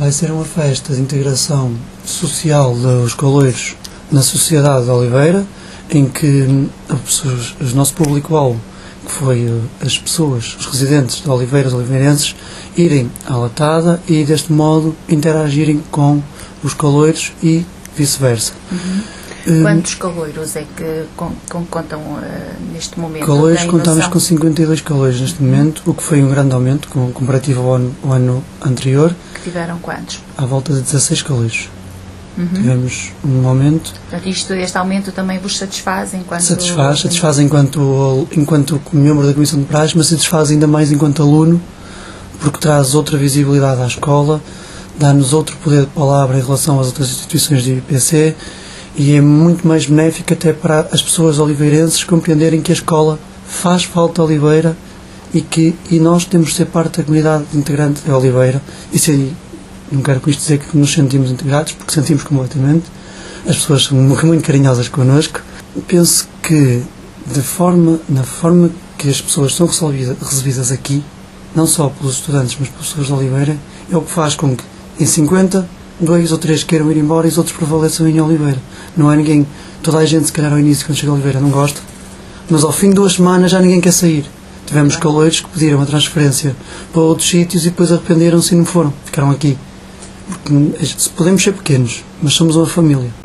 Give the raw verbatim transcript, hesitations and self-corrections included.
vai ser uma festa de integração social dos caloiros na sociedade de Oliveira, em que o nosso público-alvo, que foi as pessoas, os residentes de Oliveira, os oliveirenses, irem à latada e, deste modo, interagirem com os caloiros e vice-versa. Uhum. Quantos caloiros é que com, com, contam uh, neste momento? Caloiros, contamos com cinquenta e dois caloiros neste momento, o que foi um grande aumento com, comparativo ao ano, ao ano anterior. Que tiveram quantos? À volta de dezasseis caloiros. Uhum. Tivemos um aumento. Portanto, isto, este aumento também vos satisfaz enquanto... Satisfaz, satisfaz enquanto, enquanto membro da Comissão de Praxe, mas satisfaz ainda mais enquanto aluno, porque traz outra visibilidade à escola, dá-nos outro poder de palavra em relação às outras instituições de I P C e é muito mais benéfico até para as pessoas oliveirenses compreenderem que a escola faz falta a Oliveira e que e nós temos de ser parte da comunidade integrante de Oliveira. Isso aí, não quero com isto dizer que nos sentimos integrados, porque sentimos completamente. As pessoas são muito carinhosas connosco. Penso que de forma, na forma que as pessoas são recebidas aqui, não só pelos estudantes, mas pelas pessoas de Oliveira, é o que faz com que em cinquenta, dois ou três queiram ir embora e os outros prevaleçam em Oliveira. Não há ninguém, toda a gente se calhar ao início quando chega a Oliveira não gosta, mas ao fim de duas semanas já ninguém quer sair. Tivemos caloiros que pediram a transferência para outros sítios e depois arrependeram-se e não foram, ficaram aqui. Porque podemos ser pequenos, mas somos uma família.